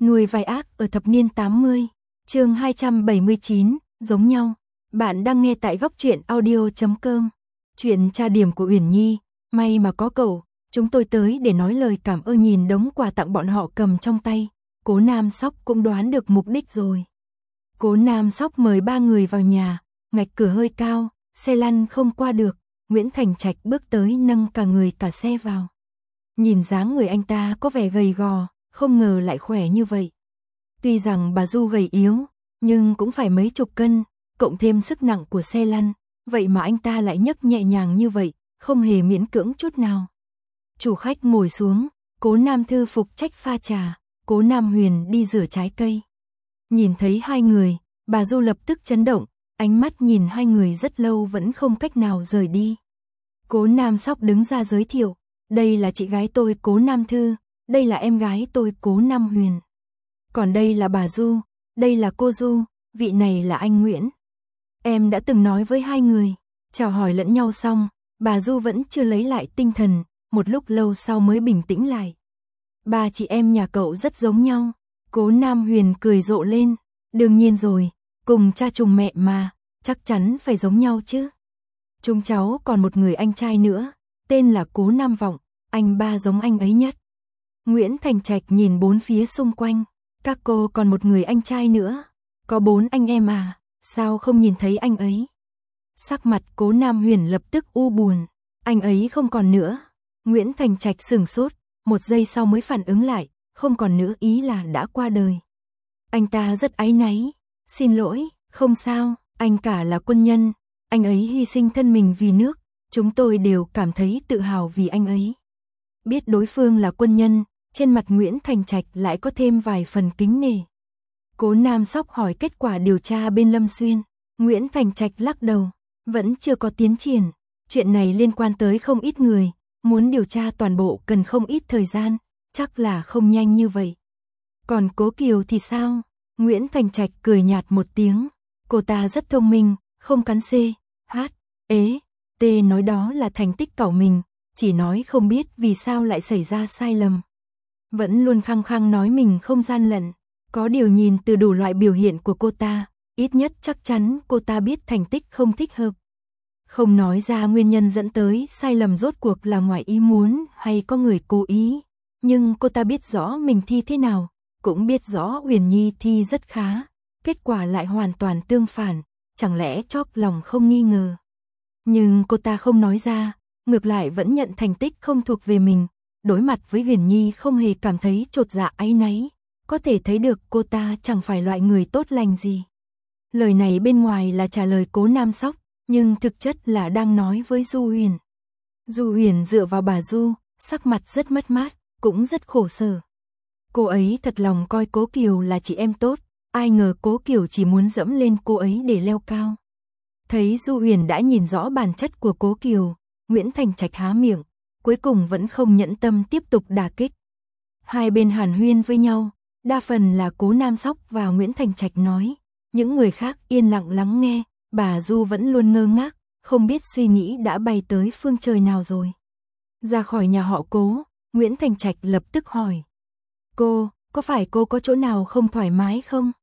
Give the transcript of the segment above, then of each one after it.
Nuôi vai ác ở thập niên 80, chương 279, giống nhau. Bạn đang nghe tại góc truyện audio.com. Chuyện tra điểm của Uyển Nhi, may mà có cậu, chúng tôi tới để nói lời cảm ơn. Nhìn đống quà tặng bọn họ cầm trong tay, Cố Nam Sóc cũng đoán được mục đích rồi. Cố Nam Sóc mời 3 người vào nhà, ngạch cửa hơi cao, xe lăn không qua được, Nguyễn Thành Trạch bước tới nâng cả người cả xe vào. Nhìn dáng người anh ta có vẻ gầy gò, không ngờ lại khỏe như vậy. Tuy rằng bà Du gầy yếu, nhưng cũng phải mấy chục cân, cộng thêm sức nặng của xe lăn, vậy mà anh ta lại nhấc nhẹ nhàng như vậy, không hề miễn cưỡng chút nào. Chủ khách ngồi xuống, Cố Nam Thư phục trách pha trà, Cố Nam Huyền đi rửa trái cây. Nhìn thấy hai người, bà Du lập tức chấn động, ánh mắt nhìn hai người rất lâu vẫn không cách nào rời đi. Cố Nam Sóc đứng ra giới thiệu, đây là chị gái tôi Cố Nam Thư, đây là em gái tôi Cố Nam Huyền. Còn đây là bà Du, đây là cô Du, vị này là anh Nguyễn. Em đã từng nói với hai người, chào hỏi lẫn nhau xong, bà Du vẫn chưa lấy lại tinh thần, một lúc lâu sau mới bình tĩnh lại. Ba chị em nhà cậu rất giống nhau, Cố Nam Huyền cười rộ lên, đương nhiên rồi, cùng cha trùng mẹ mà, chắc chắn phải giống nhau chứ. Chúng cháu còn một người anh trai nữa, tên là Cố Nam Vọng, anh ba giống anh ấy nhất. Nguyễn Thành Trạch nhìn bốn phía xung quanh, các cô còn một người anh trai nữa, có 4 anh em à, sao không nhìn thấy anh ấy? Sắc mặt Cố Nam Huyền lập tức u buồn, anh ấy không còn nữa. Nguyễn Thành Trạch sửng sốt, một giây sau mới phản ứng lại, không còn nữa ý là đã qua đời. Anh ta rất áy náy, xin lỗi, không sao, anh cả là quân nhân, anh ấy hy sinh thân mình vì nước, chúng tôi đều cảm thấy tự hào vì anh ấy. Biết đối phương là quân nhân, trên mặt Nguyễn Thành Trạch lại có thêm vài phần kính nể. Cố Nam Sóc hỏi kết quả điều tra bên Lâm Xuyên, Nguyễn Thành Trạch lắc đầu, vẫn chưa có tiến triển, chuyện này liên quan tới không ít người, muốn điều tra toàn bộ cần không ít thời gian, chắc là không nhanh như vậy. Còn Cố Kiều thì sao? Nguyễn Thành Trạch cười nhạt một tiếng, cô ta rất thông minh, không cắn C, H, ế, T nói đó là thành tích cẩu mình, chỉ nói không biết vì sao lại xảy ra sai lầm. Vẫn luôn khăng khăng nói mình không gian lận, có điều nhìn từ đủ loại biểu hiện của cô ta, ít nhất chắc chắn cô ta biết thành tích không thích hợp. Không nói ra nguyên nhân dẫn tới sai lầm rốt cuộc là ngoài ý muốn hay có người cố ý, nhưng cô ta biết rõ mình thi thế nào, cũng biết rõ Uyển Nhi thi rất khá, kết quả lại hoàn toàn tương phản, chẳng lẽ chóp lòng không nghi ngờ. Nhưng cô ta không nói ra, ngược lại vẫn nhận thành tích không thuộc về mình, đối mặt với Uyển Nhi không hề cảm thấy chột dạ áy náy, có thể thấy được cô ta chẳng phải loại người tốt lành gì. Lời này bên ngoài là trả lời Cố Nam Sóc, nhưng thực chất là đang nói với Du Huyền. Du Huyền dựa vào bà Du, sắc mặt rất mất mát, cũng rất khổ sở. Cô ấy thật lòng coi Cố Kiều là chị em tốt, ai ngờ Cố Kiều chỉ muốn dẫm lên cô ấy để leo cao. Thấy Du Huyền đã nhìn rõ bản chất của Cố Kiều, Nguyễn Thành Trạch há miệng, cuối cùng vẫn không nhẫn tâm tiếp tục đả kích. Hai bên hàn huyên với nhau, đa phần là Cố Nam Sóc và Nguyễn Thành Trạch nói, những người khác yên lặng lắng nghe, bà Du vẫn luôn ngơ ngác, không biết suy nghĩ đã bay tới phương trời nào rồi. Ra khỏi nhà họ Cố, Nguyễn Thành Trạch lập tức hỏi, cô, có phải cô có chỗ nào không thoải mái không?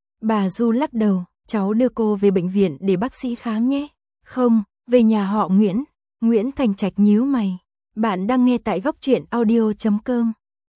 Bà Du lắc đầu, cháu đưa cô về bệnh viện để bác sĩ khám nhé. Không, về nhà họ Nguyễn. Nguyễn Thành Trạch nhíu mày, bạn đang nghe tại góc truyện audio.com.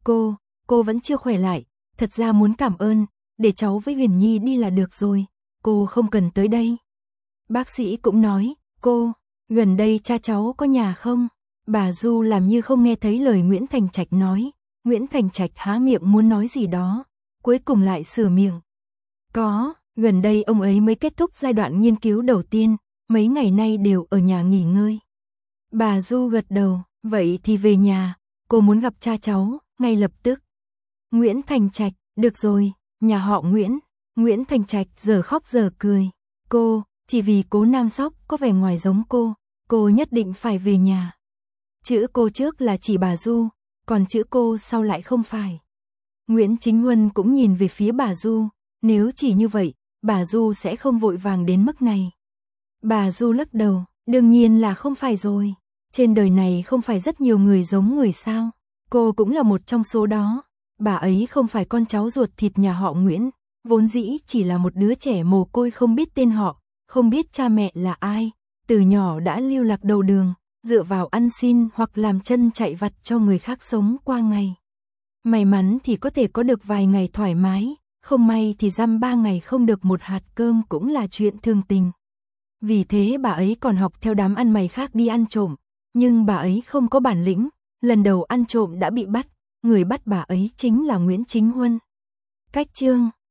Cô vẫn chưa khỏe lại, thật ra muốn cảm ơn, để cháu với Uyển Nhi đi là được rồi, cô không cần tới đây. Bác sĩ cũng nói, cô, gần đây cha cháu có nhà không? Bà Du làm như không nghe thấy lời Nguyễn Thành Trạch nói, Nguyễn Thành Trạch há miệng muốn nói gì đó, cuối cùng lại sửa miệng. Có, gần đây ông ấy mới kết thúc giai đoạn nghiên cứu đầu tiên, mấy ngày nay đều ở nhà nghỉ ngơi. Bà Du gật đầu, vậy thì về nhà, cô muốn gặp cha cháu, ngay lập tức. Nguyễn Thành Trạch, được rồi, nhà họ Nguyễn. Nguyễn Thành Trạch giờ khóc giờ cười, cô, chỉ vì Cố Nam Sóc có vẻ ngoài giống cô nhất định phải về nhà. Chữ cô trước là chỉ bà Du, còn chữ cô sau lại không phải. Nguyễn Chính Huân cũng nhìn về phía bà Du, nếu chỉ như vậy, bà Du sẽ không vội vàng đến mức này. Bà Du lắc đầu, đương nhiên là không phải rồi, trên đời này không phải rất nhiều người giống người sao, cô cũng là một trong số đó. Bà ấy không phải con cháu ruột thịt nhà họ Nguyễn, vốn dĩ chỉ là một đứa trẻ mồ côi không biết tên họ, không biết cha mẹ là ai, từ nhỏ đã lưu lạc đầu đường, dựa vào ăn xin hoặc làm chân chạy vặt cho người khác sống qua ngày. May mắn thì có thể có được vài ngày thoải mái, không may thì dăm 3 ngày không được một hạt cơm cũng là chuyện thường tình. Vì thế bà ấy còn học theo đám ăn mày khác đi ăn trộm, nhưng bà ấy không có bản lĩnh, lần đầu ăn trộm đã bị bắt, người bắt bà ấy chính là Nguyễn Chính Huân. Cách chương